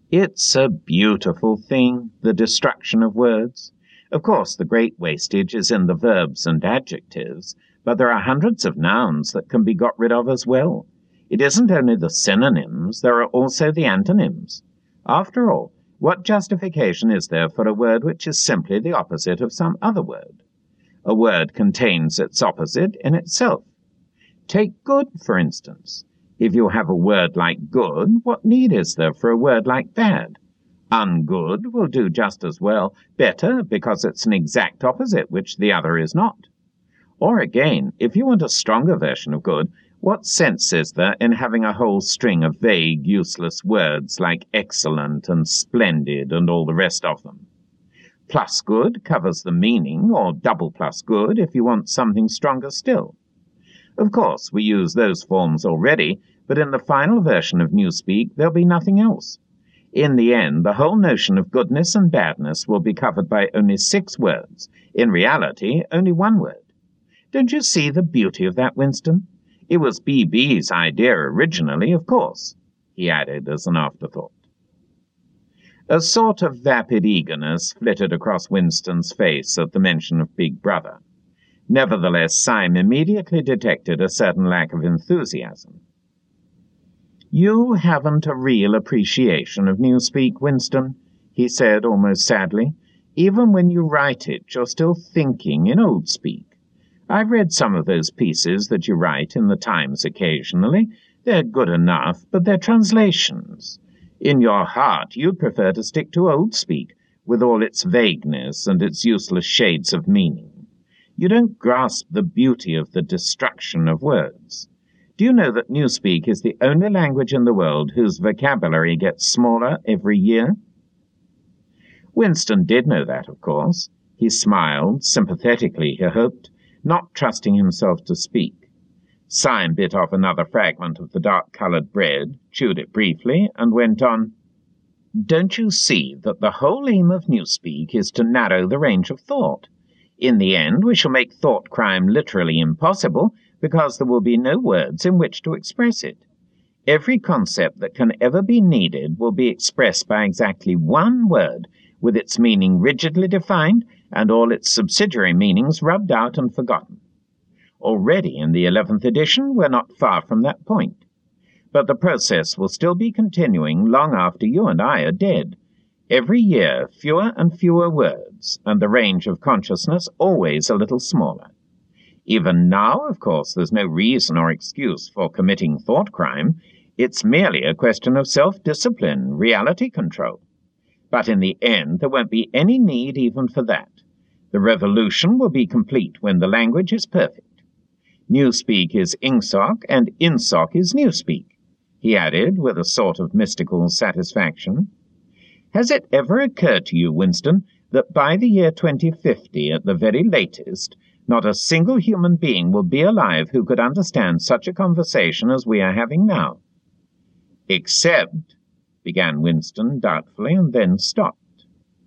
It's a beautiful thing, the destruction of words. Of course, the great wastage is in the verbs and adjectives, but there are hundreds of nouns that can be got rid of as well. It isn't only the synonyms, there are also the antonyms. After all, what justification is there for a word which is simply the opposite of some other word? A word contains its opposite in itself. Take good, for instance. If you have a word like good, what need is there for a word like bad? Ungood will do just as well, better, because it's an exact opposite which the other is not. Or again, if you want a stronger version of good, what sense is there in having a whole string of vague, useless words like excellent and splendid and all the rest of them? Plus good covers the meaning, or double plus good if you want something stronger still. Of course, we use those forms already, but in the final version of Newspeak there'll be nothing else. In the end, the whole notion of goodness and badness will be covered by only 6 words. In reality, only 1 word. Don't you see the beauty of that, Winston? It was B.B.'s idea originally, of course, he added as an afterthought. A sort of vapid eagerness flitted across Winston's face at the mention of Big Brother. Nevertheless, Syme immediately detected a certain lack of enthusiasm. "You haven't a real appreciation of Newspeak, Winston," he said almost sadly. "Even when you write it, you're still thinking in old speak. I've read some of those pieces that you write in the Times occasionally. They're good enough, but they're translations. In your heart, you'd prefer to stick to old speak, with all its vagueness and its useless shades of meaning. You don't grasp the beauty of the destruction of words. Do you know that Newspeak is the only language in the world whose vocabulary gets smaller every year?" Winston did know that, of course. He smiled, sympathetically, he hoped, not trusting himself to speak. Syme bit off another fragment of the dark-coloured bread, chewed it briefly, and went on. "Don't you see that the whole aim of Newspeak is to narrow the range of thought? In the end, we shall make thought crime literally impossible, because there will be no words in which to express it. Every concept that can ever be needed will be expressed by exactly 1 word, with its meaning rigidly defined and all its subsidiary meanings rubbed out and forgotten. Already in the 11th edition we're not far from that point. But the process will still be continuing long after you and I are dead. Every year fewer and fewer words, and the range of consciousness always a little smaller. Even now, of course, there's no reason or excuse for committing thought crime. It's merely a question of self-discipline, reality control. But in the end, there won't be any need even for that. The revolution will be complete when the language is perfect. Newspeak is Ingsoc, and Ingsoc is Newspeak," he added with a sort of mystical satisfaction. "Has it ever occurred to you, Winston, that by the year 2050, at the very latest, not a single human being will be alive who could understand such a conversation as we are having now?" "Except," began Winston doubtfully, and then stopped.